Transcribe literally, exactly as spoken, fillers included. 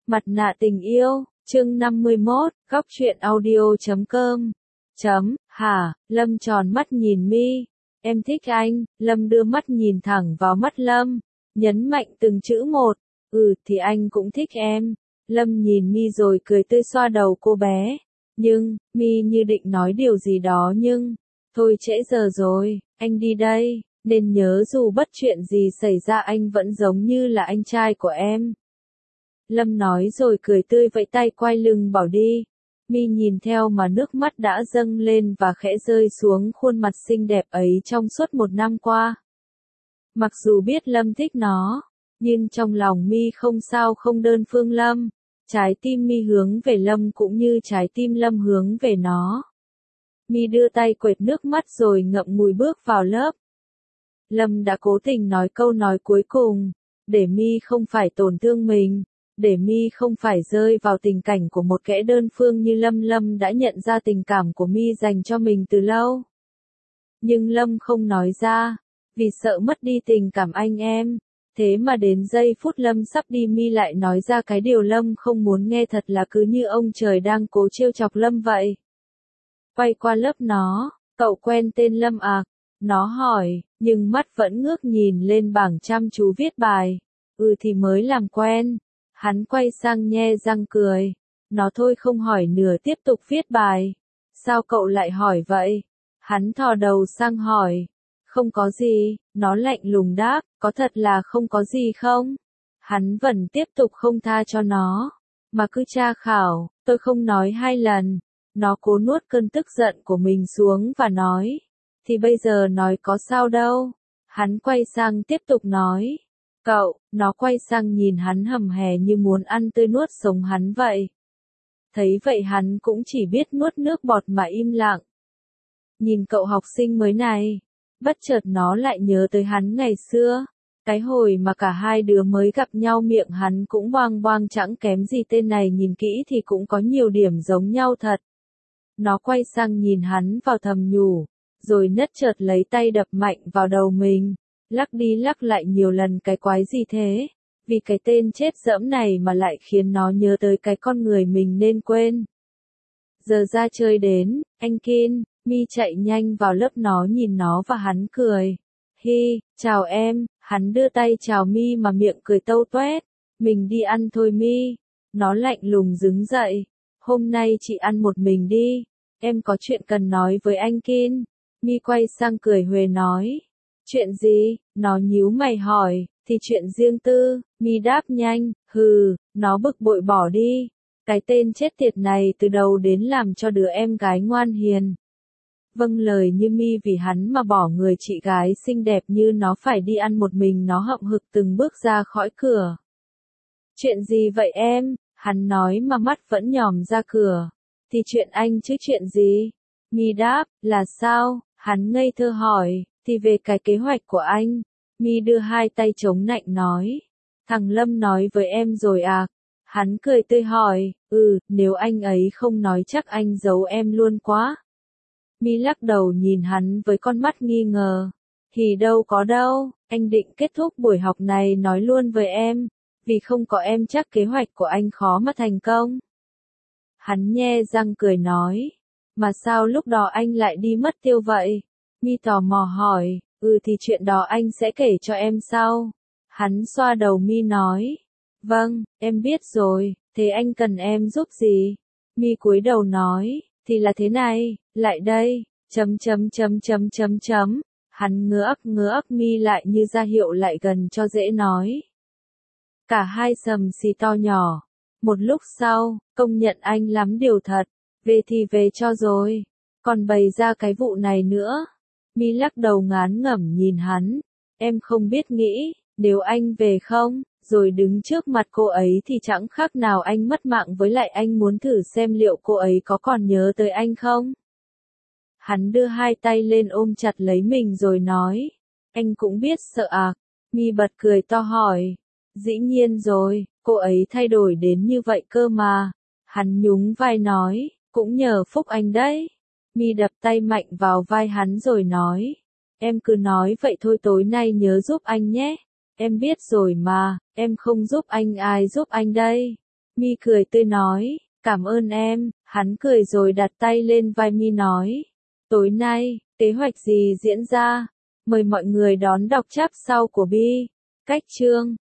Mặt nạ tình yêu, chương năm mươi mốt, góc truyện audio chấm com. Chấm, hả, Lâm tròn mắt nhìn Mi. Em thích anh, Lâm đưa mắt nhìn thẳng vào mắt Lâm, nhấn mạnh từng chữ một. Ừ thì anh cũng thích em. Lâm nhìn Mi rồi cười tươi xoa đầu cô bé. Nhưng, Mi như định nói điều gì đó nhưng, thôi trễ giờ rồi, anh đi đây, nên nhớ dù bất chuyện gì xảy ra anh vẫn giống như là anh trai của em. Lâm nói rồi cười tươi vẫy tay quay lưng bỏ đi. Mi nhìn theo mà nước mắt đã dâng lên và khẽ rơi xuống khuôn mặt xinh đẹp ấy trong suốt một năm qua. Mặc dù biết Lâm thích nó, nhưng trong lòng Mi không sao không đơn phương Lâm. Trái tim Mi hướng về Lâm cũng như trái tim Lâm hướng về nó. Mi đưa tay quệt nước mắt rồi ngậm ngùi bước vào lớp. Lâm đã cố tình nói câu nói cuối cùng, để Mi không phải tổn thương mình, để Mi không phải rơi vào tình cảnh của một kẻ đơn phương như Lâm. Lâm đã nhận ra tình cảm của Mi dành cho mình từ lâu. Nhưng Lâm không nói ra, vì sợ mất đi tình cảm anh em. Thế mà đến giây phút Lâm sắp đi Mi lại nói ra cái điều Lâm không muốn nghe, thật là cứ như ông trời đang cố trêu chọc Lâm vậy. Quay qua lớp nó, cậu quen tên Lâm à? Nó hỏi, nhưng mắt vẫn ngước nhìn lên bảng chăm chú viết bài. Ừ thì mới làm quen. Hắn quay sang nhe răng cười. Nó thôi không hỏi nữa tiếp tục viết bài. Sao cậu lại hỏi vậy? Hắn thò đầu sang hỏi. Không có gì, nó lạnh lùng đáp, có thật là không có gì không? Hắn vẫn tiếp tục không tha cho nó, mà cứ tra khảo, tôi không nói hai lần. Nó cố nuốt cơn tức giận của mình xuống và nói, thì bây giờ nói có sao đâu. Hắn quay sang tiếp tục nói, cậu, nó quay sang nhìn hắn hầm hè như muốn ăn tươi nuốt sống hắn vậy. Thấy vậy hắn cũng chỉ biết nuốt nước bọt mà im lặng. Nhìn cậu học sinh mới này. Bất chợt nó lại nhớ tới hắn ngày xưa, cái hồi mà cả hai đứa mới gặp nhau miệng hắn cũng boang boang chẳng kém gì tên này, nhìn kỹ thì cũng có nhiều điểm giống nhau thật. Nó quay sang nhìn hắn vào thầm nhủ, rồi nhất chợt lấy tay đập mạnh vào đầu mình, lắc đi lắc lại nhiều lần. Cái quái gì thế? Vì cái tên chết dẫm này mà lại khiến nó nhớ tới cái con người mình nên quên. Giờ ra chơi đến, anh Kin. Mi chạy nhanh vào lớp, nó nhìn nó và hắn cười. Hi, chào em. Hắn đưa tay chào Mi mà miệng cười tâu toét. Mình đi ăn thôi Mi. Nó lạnh lùng đứng dậy. Hôm nay chị ăn một mình đi. Em có chuyện cần nói với anh Kin. Mi quay sang cười huề nói. Chuyện gì? Nó nhíu mày hỏi. Thì chuyện riêng tư. Mi đáp nhanh. Hừ, nó bực bội bỏ đi. Cái tên chết tiệt này từ đầu đến làm cho đứa em gái ngoan hiền. Vâng lời như Mi vì hắn mà bỏ người chị gái xinh đẹp như nó phải đi ăn một mình. Nó hậm hực từng bước ra khỏi cửa. Chuyện gì vậy em? Hắn nói mà mắt vẫn nhòm ra cửa. Thì chuyện anh chứ chuyện gì? Mi đáp, là sao? Hắn ngây thơ hỏi, thì về cái kế hoạch của anh. Mi đưa hai tay chống nạnh nói. Thằng Lâm nói với em rồi à? Hắn cười tươi hỏi, ừ, nếu anh ấy không nói chắc anh giấu em luôn quá. Mi lắc đầu nhìn hắn với con mắt nghi ngờ. Thì đâu có đâu, anh định kết thúc buổi học này nói luôn với em. Vì không có em chắc kế hoạch của anh khó mà thành công. Hắn nhe răng cười nói. Mà sao lúc đó anh lại đi mất tiêu vậy? Mi tò mò hỏi, ừ thì chuyện đó anh sẽ kể cho em sau. Hắn xoa đầu Mi nói. Vâng, em biết rồi, thế anh cần em giúp gì? Mi cúi đầu nói. Thì là thế này, lại đây, chấm chấm chấm chấm chấm chấm. Hắn ngơ ấp ngơ ấp Mi lại như ra hiệu lại gần cho dễ nói. Cả hai sầm xì to nhỏ. Một lúc sau, công nhận anh lắm điều thật. Về thì về cho rồi. Còn bày ra cái vụ này nữa. Mi lắc đầu ngán ngẩm nhìn hắn. Em không biết nghĩ, nếu anh về không, rồi đứng trước mặt cô ấy thì chẳng khác nào anh mất mạng, với lại anh muốn thử xem liệu cô ấy có còn nhớ tới anh không? Hắn đưa hai tay lên ôm chặt lấy mình rồi nói. Anh cũng biết sợ à? Mi bật cười to hỏi. Dĩ nhiên rồi, cô ấy thay đổi đến như vậy cơ mà. Hắn nhún vai nói, cũng nhờ phúc anh đấy. Mi đập tay mạnh vào vai hắn rồi nói. Em cứ nói vậy thôi, tối nay nhớ giúp anh nhé. Em biết rồi mà, em không giúp anh ai giúp anh đây. Mi cười tươi nói, cảm ơn em, hắn cười rồi đặt tay lên vai Mi nói. Tối nay, kế hoạch gì diễn ra? Mời mọi người đón đọc chap sau của Bi. Cách chương